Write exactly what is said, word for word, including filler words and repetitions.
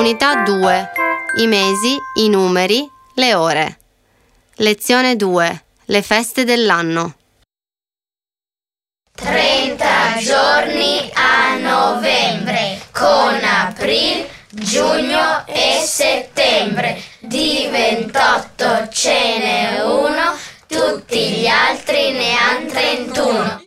Unità due. I mesi, i numeri, le ore. Lezione due. Le feste dell'anno. trenta giorni a novembre, con aprile, giugno e settembre. Di ventotto ce n'è uno, tutti gli altri ne han trentuno.